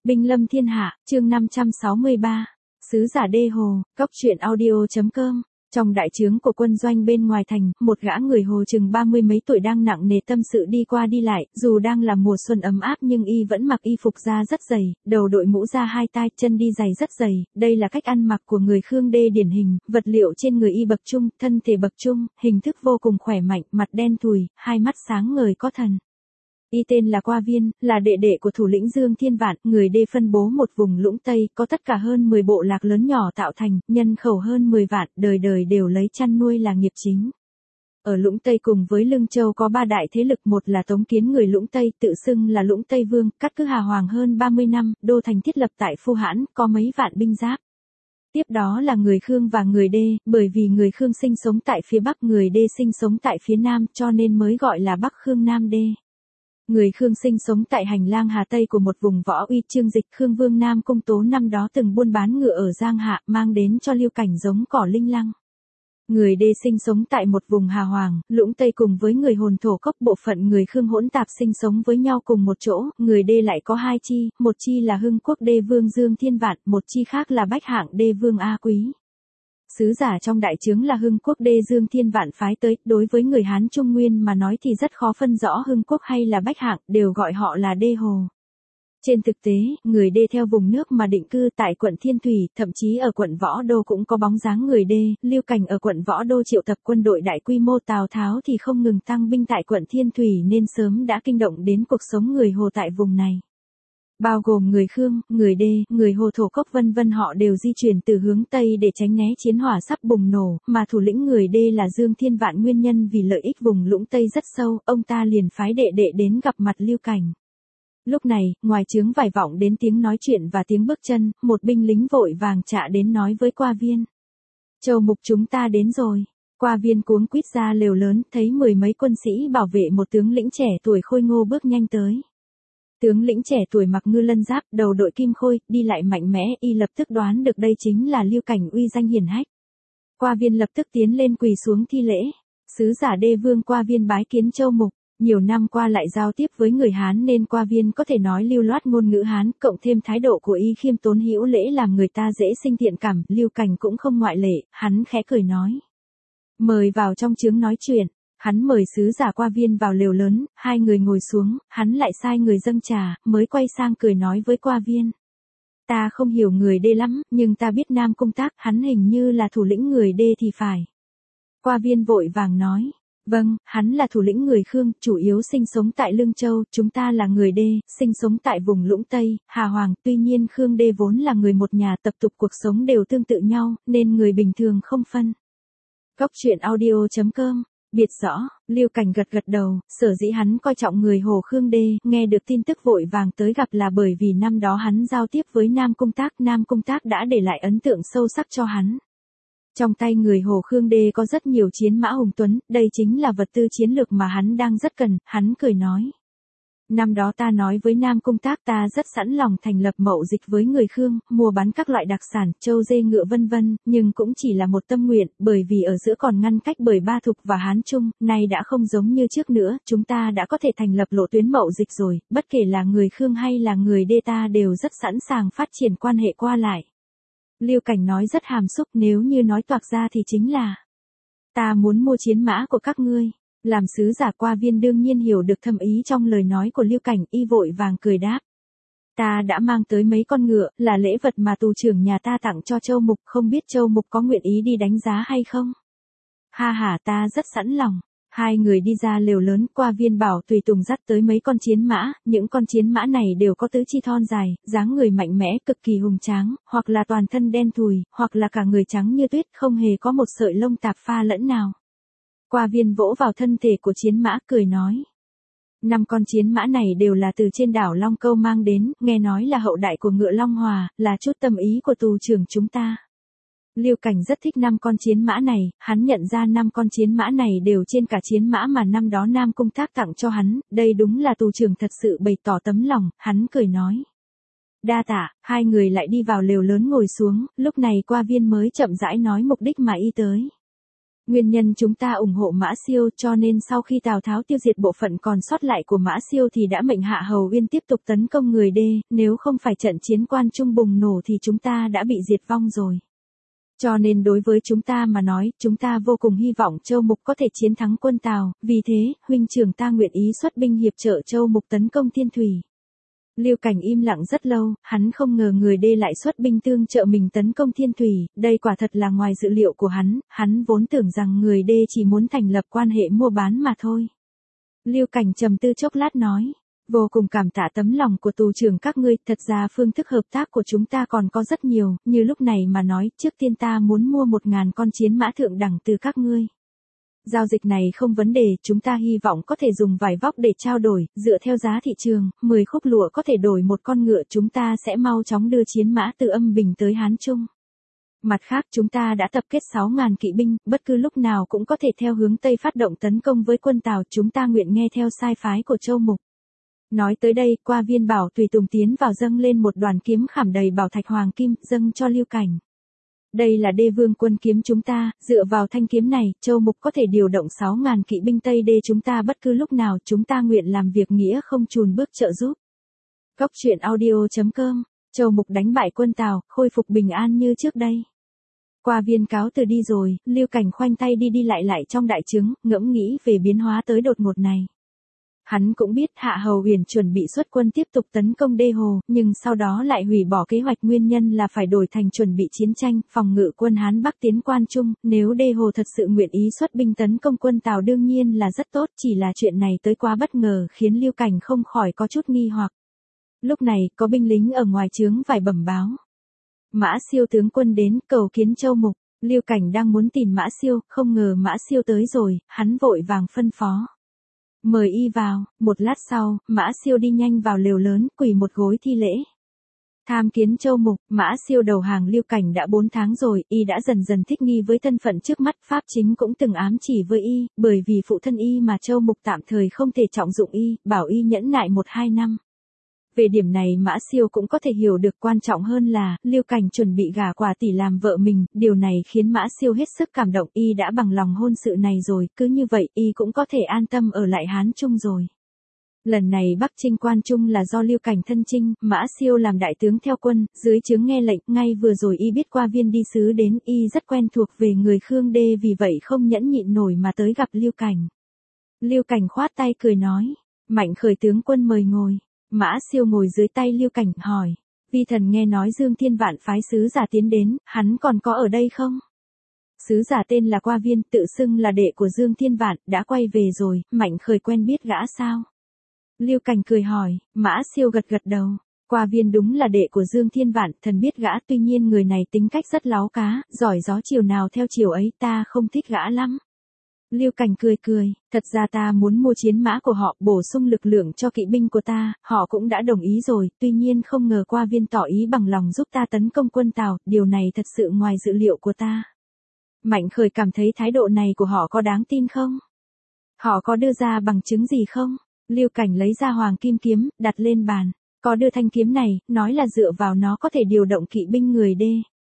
Binh lâm thiên hạ, chương 563. Sứ giả đê hồ, cốc truyện audio.com. Trong đại trướng của quân doanh bên ngoài thành, một gã người hồ chừng 30 mấy tuổi đang nặng nề tâm sự đi qua đi lại, dù đang là mùa xuân ấm áp nhưng y vẫn mặc y phục da rất dày, đầu đội mũ da hai tai, chân đi giày rất dày, đây là cách ăn mặc của người Khương Đê điển hình, vật liệu trên người y bậc trung, thân thể bậc trung, hình thức vô cùng khỏe mạnh, mặt đen thùi, hai mắt sáng ngời có thần. Y tên là Qua Viên, là đệ đệ của thủ lĩnh Dương Thiên Vạn, người Đê phân bố một vùng Lũng Tây, có tất cả hơn 10 bộ lạc lớn nhỏ tạo thành, nhân khẩu hơn 10 vạn, đời đời đều lấy chăn nuôi là nghiệp chính. Ở Lũng Tây cùng với Lương Châu có ba đại thế lực, một là Tống Kiến người Lũng Tây, tự xưng là Lũng Tây Vương, cắt cứ Hà Hoàng hơn 30 năm, đô thành thiết lập tại Phu Hãn, có mấy vạn binh giáp. Tiếp đó là người Khương và người Đê, bởi vì người Khương sinh sống tại phía Bắc, người Đê sinh sống tại phía Nam, cho nên mới gọi là Bắc Khương Nam Đê. Người Khương sinh sống tại hành lang Hà Tây của một vùng võ uy Trương Dịch. Khương Vương Nam Cung Tố năm đó từng buôn bán ngựa ở Giang Hạ, mang đến cho Lưu Cảnh giống cỏ linh lăng. Người Đê sinh sống tại một vùng Hà Hoàng, Lũng Tây cùng với người Hồn Thổ Cốc, bộ phận người Khương hỗn tạp sinh sống với nhau cùng một chỗ. Người Đê lại có hai chi, một chi là Hưng Quốc Đê Vương Dương Thiên Vạn, một chi khác là Bách Hạng Đê Vương A Quý. Sứ giả trong đại trướng là Hưng Quốc Đê Dương Thiên Vạn phái tới, đối với người Hán Trung Nguyên mà nói thì rất khó phân rõ Hưng Quốc hay là Bách Hạng, đều gọi họ là Đê Hồ. Trên thực tế, người Đê theo vùng nước mà định cư tại quận Thiên Thủy, thậm chí ở quận Võ Đô cũng có bóng dáng người Đê. Lưu Cảnh ở quận Võ Đô triệu tập quân đội đại quy mô, Tào Tháo thì không ngừng tăng binh tại quận Thiên Thủy nên sớm đã kinh động đến cuộc sống người Hồ tại vùng này. Bao gồm người Khương, người Đê, người Hồ Thổ Cốc vân vân, họ đều di chuyển từ hướng Tây để tránh né chiến hỏa sắp bùng nổ, mà thủ lĩnh người Đê là Dương Thiên Vạn, nguyên nhân vì lợi ích vùng Lũng Tây rất sâu, ông ta liền phái đệ đệ đến gặp mặt Lưu Cảnh. Lúc này, ngoài trướng vải vọng đến tiếng nói chuyện và tiếng bước chân, một binh lính vội vàng chạ đến nói với Qua Viên. Châu Mục, chúng ta đến rồi. Qua Viên cuống quýt ra lều lớn, thấy mười mấy quân sĩ bảo vệ một tướng lĩnh trẻ tuổi khôi ngô bước nhanh tới. Tướng lĩnh trẻ tuổi mặc ngư lân giáp, đầu đội kim khôi, đi lại mạnh mẽ, y lập tức đoán được đây chính là Lưu Cảnh uy danh hiển hách. Qua Viên lập tức tiến lên quỳ xuống thi lễ. Sứ giả Đê Vương Qua Viên bái kiến Châu Mục. Nhiều năm qua lại giao tiếp với người Hán nên Qua Viên có thể nói lưu loát ngôn ngữ Hán, cộng thêm thái độ của y khiêm tốn hữu lễ làm người ta dễ sinh thiện cảm. Lưu Cảnh cũng không ngoại lệ, hắn khẽ cười nói. Mời vào trong trướng nói chuyện. Hắn mời sứ giả Qua Viên vào lều lớn, hai người ngồi xuống, hắn lại sai người dâng trà, mới quay sang cười nói với Qua Viên. Ta không hiểu người Đê lắm, nhưng ta biết Nam Cung Tác, hắn hình như là thủ lĩnh người Đê thì phải. Qua Viên vội vàng nói. Vâng, hắn là thủ lĩnh người Khương, chủ yếu sinh sống tại Lương Châu, chúng ta là người Đê, sinh sống tại vùng Lũng Tây, Hà Hoàng, tuy nhiên Khương Đê vốn là người một nhà, tập tục cuộc sống đều tương tự nhau, nên người bình thường không phân. Cốc truyện audio.com. Biết rõ, Lưu Cảnh gật gật đầu, sở dĩ hắn coi trọng người Hồ Khương Đê, nghe được tin tức vội vàng tới gặp là bởi vì năm đó hắn giao tiếp với Nam Cung Tác đã để lại ấn tượng sâu sắc cho hắn. Trong tay người Hồ Khương Đê có rất nhiều chiến mã hùng tuấn, đây chính là vật tư chiến lược mà hắn đang rất cần, hắn cười nói. Năm đó ta nói với Nam Cung Tác ta rất sẵn lòng thành lập mậu dịch với người Khương, mua bán các loại đặc sản, trâu dê ngựa vân vân, nhưng cũng chỉ là một tâm nguyện, bởi vì ở giữa còn ngăn cách bởi Ba Thục và Hán Trung, nay đã không giống như trước nữa, chúng ta đã có thể thành lập lộ tuyến mậu dịch rồi, bất kể là người Khương hay là người Đê ta đều rất sẵn sàng phát triển quan hệ qua lại. Lưu Cảnh nói rất hàm xúc, nếu như nói toạc ra thì chính là ta muốn mua chiến mã của các ngươi. Làm sứ giả Qua Viên đương nhiên hiểu được thâm ý trong lời nói của Lưu Cảnh, y vội vàng cười đáp. Ta đã mang tới mấy con ngựa, là lễ vật mà tù trưởng nhà ta tặng cho Châu Mục, không biết Châu Mục có nguyện ý đi đánh giá hay không? Ha ha, ta rất sẵn lòng. Hai người đi ra lều lớn, Qua Viên bảo tùy tùng dắt tới mấy con chiến mã, những con chiến mã này đều có tứ chi thon dài, dáng người mạnh mẽ, cực kỳ hùng tráng, hoặc là toàn thân đen thùi, hoặc là cả người trắng như tuyết, không hề có một sợi lông tạp pha lẫn nào. Qua Viên vỗ vào thân thể của chiến mã cười nói. 5 con chiến mã này đều là từ trên đảo Long Câu mang đến, nghe nói là hậu đại của ngựa Long Hòa, là chút tâm ý của tù trưởng chúng ta. Lưu Cảnh rất thích 5 con chiến mã này, hắn nhận ra 5 con chiến mã này đều trên cả chiến mã mà năm đó Nam Cung Tác tặng cho hắn, đây đúng là tù trưởng thật sự bày tỏ tấm lòng, hắn cười nói. Đa tạ, hai người lại đi vào lều lớn ngồi xuống, lúc này Qua Viên mới chậm rãi nói mục đích mà y tới. Nguyên nhân chúng ta ủng hộ Mã Siêu cho nên sau khi Tào Tháo tiêu diệt bộ phận còn sót lại của Mã Siêu thì đã mệnh Hạ Hầu Uyên tiếp tục tấn công người Đê, nếu không phải trận chiến Quan Trung bùng nổ thì chúng ta đã bị diệt vong rồi. Cho nên đối với chúng ta mà nói, chúng ta vô cùng hy vọng Châu Mục có thể chiến thắng quân Tào, vì thế, huynh trưởng ta nguyện ý xuất binh hiệp trợ Châu Mục tấn công Thiên Thủy. Lưu Cảnh im lặng rất lâu, hắn không ngờ người Đê lại xuất binh tương trợ mình tấn công Thiên Thủy, đây quả thật là ngoài dự liệu của hắn vốn tưởng rằng người Đê chỉ muốn thành lập quan hệ mua bán mà thôi. Lưu Cảnh trầm tư chốc lát nói, vô cùng cảm tạ tấm lòng của tù trưởng các ngươi, thật ra phương thức hợp tác của chúng ta còn có rất nhiều, như lúc này mà nói, trước tiên ta muốn mua 1.000 con chiến mã thượng đẳng từ các ngươi. Giao dịch này không vấn đề, chúng ta hy vọng có thể dùng vải vóc để trao đổi, dựa theo giá thị trường, 10 khúc lụa có thể đổi một con ngựa, chúng ta sẽ mau chóng đưa chiến mã từ Âm Bình tới Hán Trung. Mặt khác chúng ta đã tập kết 6.000 kỵ binh, bất cứ lúc nào cũng có thể theo hướng Tây phát động tấn công với quân Tào, chúng ta nguyện nghe theo sai phái của Châu Mục. Nói tới đây, Qua Viên bảo tùy tùng tiến vào dâng lên một đoàn kiếm khảm đầy bảo thạch hoàng kim, dâng cho Lưu Cảnh. Đây là Đê Vương quân kiếm chúng ta, dựa vào thanh kiếm này, Châu Mục có thể điều động 6.000 kỵ binh Tây Đê chúng ta bất cứ lúc nào, chúng ta nguyện làm việc nghĩa không chùn bước trợ giúp. Cốc truyện audio.com, Châu Mục đánh bại quân Tào, khôi phục bình an như trước đây. Qua Viên cáo từ đi rồi, Lưu Cảnh khoanh tay đi đi lại trong đại trướng, ngẫm nghĩ về biến hóa tới đột ngột này. Hắn cũng biết Hạ Hầu Uyển chuẩn bị xuất quân tiếp tục tấn công Đê Hồ, nhưng sau đó lại hủy bỏ kế hoạch, nguyên nhân là phải đổi thành chuẩn bị chiến tranh, phòng ngự quân Hán Bắc tiến Quan Trung, nếu Đê Hồ thật sự nguyện ý xuất binh tấn công quân Tào đương nhiên là rất tốt, chỉ là chuyện này tới quá bất ngờ khiến Lưu Cảnh không khỏi có chút nghi hoặc. Lúc này, có binh lính ở ngoài trướng vải bẩm báo. Mã Siêu tướng quân đến, cầu kiến Châu Mục. Lưu Cảnh đang muốn tìm Mã Siêu, không ngờ Mã Siêu tới rồi, hắn vội vàng phân phó. Mời y vào, một lát sau, Mã Siêu đi nhanh vào lều lớn, quỳ một gối thi lễ. Tham kiến Châu Mục, Mã Siêu đầu hàng Lưu Cảnh đã 4 tháng rồi, y đã dần dần thích nghi với thân phận trước mắt, Pháp chính cũng từng ám chỉ với y, bởi vì phụ thân y mà Châu Mục tạm thời không thể trọng dụng y, bảo y nhẫn nại 1-2 năm. Về điểm này Mã Siêu cũng có thể hiểu được, quan trọng hơn là, Lưu Cảnh chuẩn bị gả Quả tỷ làm vợ mình, điều này khiến Mã Siêu hết sức cảm động, y đã bằng lòng hôn sự này rồi, cứ như vậy y cũng có thể an tâm ở lại Hán Trung rồi. Lần này Bắc chinh Quan Trung là do Lưu Cảnh thân chinh, Mã Siêu làm đại tướng theo quân, dưới trướng nghe lệnh, ngay vừa rồi y biết Qua Viên đi sứ đến, y rất quen thuộc về người Khương Đê, vì vậy không nhẫn nhịn nổi mà tới gặp Lưu Cảnh. Lưu Cảnh khoát tay cười nói, Mạnh Khởi tướng quân mời ngồi. Mã Siêu ngồi dưới tay Lưu Cảnh, hỏi, vi thần nghe nói Dương Thiên Vạn phái sứ giả tiến đến, hắn còn có ở đây không? Sứ giả tên là Qua Viên, tự xưng là đệ của Dương Thiên Vạn, đã quay về rồi, Mạnh Khởi quen biết gã sao? Lưu Cảnh cười hỏi, Mã Siêu gật đầu. Qua Viên đúng là đệ của Dương Thiên Vạn, thần biết gã, tuy nhiên người này tính cách rất láo cá, giỏi gió chiều nào theo chiều ấy, ta không thích gã lắm. Lưu Cảnh cười, thật ra ta muốn mua chiến mã của họ, bổ sung lực lượng cho kỵ binh của ta, họ cũng đã đồng ý rồi, tuy nhiên không ngờ Qua Viên tỏ ý bằng lòng giúp ta tấn công quân Tào, điều này thật sự ngoài dự liệu của ta. Mạnh Khởi cảm thấy thái độ này của họ có đáng tin không? Họ có đưa ra bằng chứng gì không? Lưu Cảnh lấy ra hoàng kim kiếm, đặt lên bàn, có đưa thanh kiếm này, nói là dựa vào nó có thể điều động kỵ binh người Đê.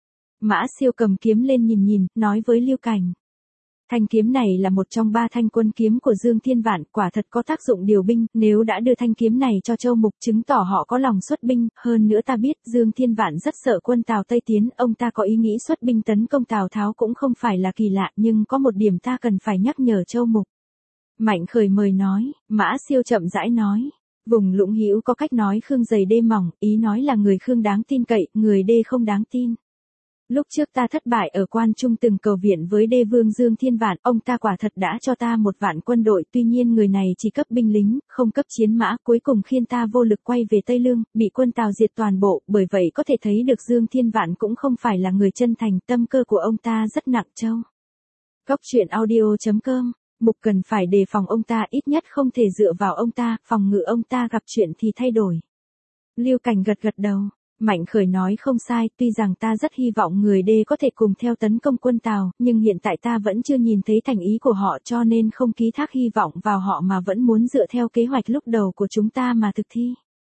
Mã Siêu cầm kiếm lên nhìn, nói với Lưu Cảnh. Thanh kiếm này là một trong 3 thanh quân kiếm của Dương Thiên Vạn, quả thật có tác dụng điều binh, nếu đã đưa thanh kiếm này cho Châu Mục chứng tỏ họ có lòng xuất binh, hơn nữa ta biết Dương Thiên Vạn rất sợ quân Tào Tây tiến, ông ta có ý nghĩ xuất binh tấn công Tào Tháo cũng không phải là kỳ lạ, nhưng có một điểm ta cần phải nhắc nhở Châu Mục. Mạnh Khởi mời nói, Mã Siêu chậm rãi nói. Vùng Lũng Hữu có cách nói Khương dày đê mỏng, ý nói là người Khương đáng tin cậy, người Đê không đáng tin. Lúc trước ta thất bại ở Quan Trung từng cầu viện với Đê Vương Dương Thiên Vạn, ông ta quả thật đã cho ta 1 vạn quân đội, tuy nhiên người này chỉ cấp binh lính, không cấp chiến mã, cuối cùng khiến ta vô lực quay về Tây Lương, bị quân Tào diệt toàn bộ, bởi vậy có thể thấy được Dương Thiên Vạn cũng không phải là người chân thành, tâm cơ của ông ta rất nặng trâu. Cốc truyện audio.com, Mục cần phải đề phòng ông ta, ít nhất không thể dựa vào ông ta, phòng ngự ông ta gặp chuyện thì thay đổi. Lưu Cảnh gật đầu. Mạnh Khởi nói không sai, tuy rằng ta rất hy vọng người Đê có thể cùng theo tấn công quân Tào, nhưng hiện tại ta vẫn chưa nhìn thấy thành ý của họ, cho nên không ký thác hy vọng vào họ mà vẫn muốn dựa theo kế hoạch lúc đầu của chúng ta mà thực thi.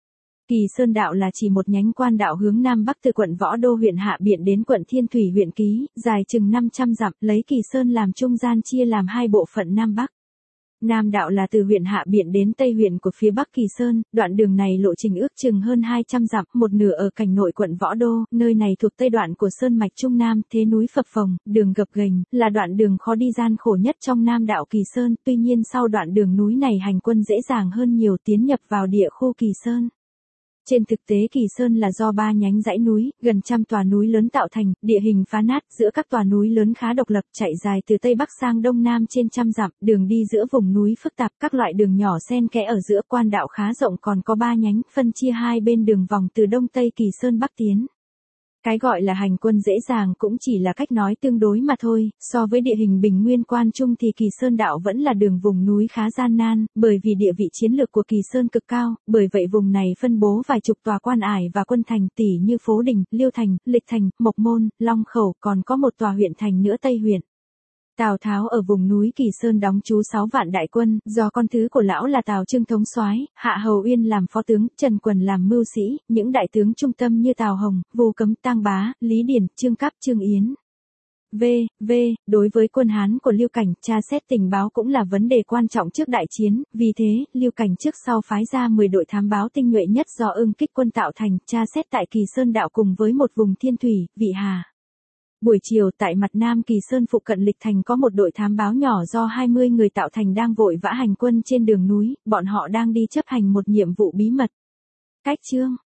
Kỳ Sơn đạo là chỉ một nhánh quan đạo hướng Nam Bắc từ quận Võ Đô huyện Hạ Biện đến quận Thiên Thủy huyện Ký, dài chừng 500 dặm, lấy Kỳ Sơn làm trung gian chia làm hai bộ phận Nam Bắc. Nam đạo là từ huyện Hạ Biện đến Tây huyện của phía Bắc Kỳ Sơn, đoạn đường này lộ trình ước chừng hơn 200 dặm, một nửa ở cảnh nội quận Võ Đô, nơi này thuộc Tây đoạn của Sơn mạch Trung Nam, thế núi phập phồng, đường gập ghềnh, là đoạn đường khó đi gian khổ nhất trong Nam đạo Kỳ Sơn, tuy nhiên sau đoạn đường núi này hành quân dễ dàng hơn nhiều tiến nhập vào địa khu Kỳ Sơn. Trên thực tế Kỳ Sơn là do 3 nhánh dãy núi, gần trăm tòa núi lớn tạo thành, địa hình phá nát, giữa các tòa núi lớn khá độc lập, chạy dài từ Tây Bắc sang Đông Nam trên trăm dặm, đường đi giữa vùng núi phức tạp, các loại đường nhỏ xen kẽ ở giữa, quan đạo khá rộng, còn có 3 nhánh, phân chia hai bên đường vòng từ Đông Tây Kỳ Sơn Bắc tiến. Cái gọi là hành quân dễ dàng cũng chỉ là cách nói tương đối mà thôi, so với địa hình bình nguyên quan trung thì Kỳ Sơn đạo vẫn là đường vùng núi khá gian nan, bởi vì địa vị chiến lược của Kỳ Sơn cực cao, bởi vậy vùng này phân bố vài chục tòa quan ải và quân thành tỷ như Phố Đình, Liêu Thành, Lịch Thành, Mộc Môn, Long Khẩu, còn có một tòa huyện thành nữa Tây huyện. Tào Tháo ở vùng núi Kỳ Sơn đóng trú 6 vạn đại quân, do con thứ của lão là Tào Trương thống soái, Hạ Hầu Uyên làm phó tướng, Trần Quần làm mưu sĩ, những đại tướng trung tâm như Tào Hồng, Vu Cấm, Tang Bá, Lý Điền, Trương Cáp, Trương Yến. Đối với quân Hán của Lưu Cảnh, tra xét tình báo cũng là vấn đề quan trọng trước đại chiến, vì thế, Lưu Cảnh trước sau phái ra 10 đội thám báo tinh nhuệ nhất do Ưng Kích quân tạo thành, tra xét tại Kỳ Sơn đạo cùng với một vùng Thiên Thủy, Vị Hà. Buổi chiều tại mặt Nam Kỳ Sơn phụ cận Lịch Thành có một đội thám báo nhỏ do 20 người tạo thành đang vội vã hành quân trên đường núi, bọn họ đang đi chấp hành một nhiệm vụ bí mật. Cách chương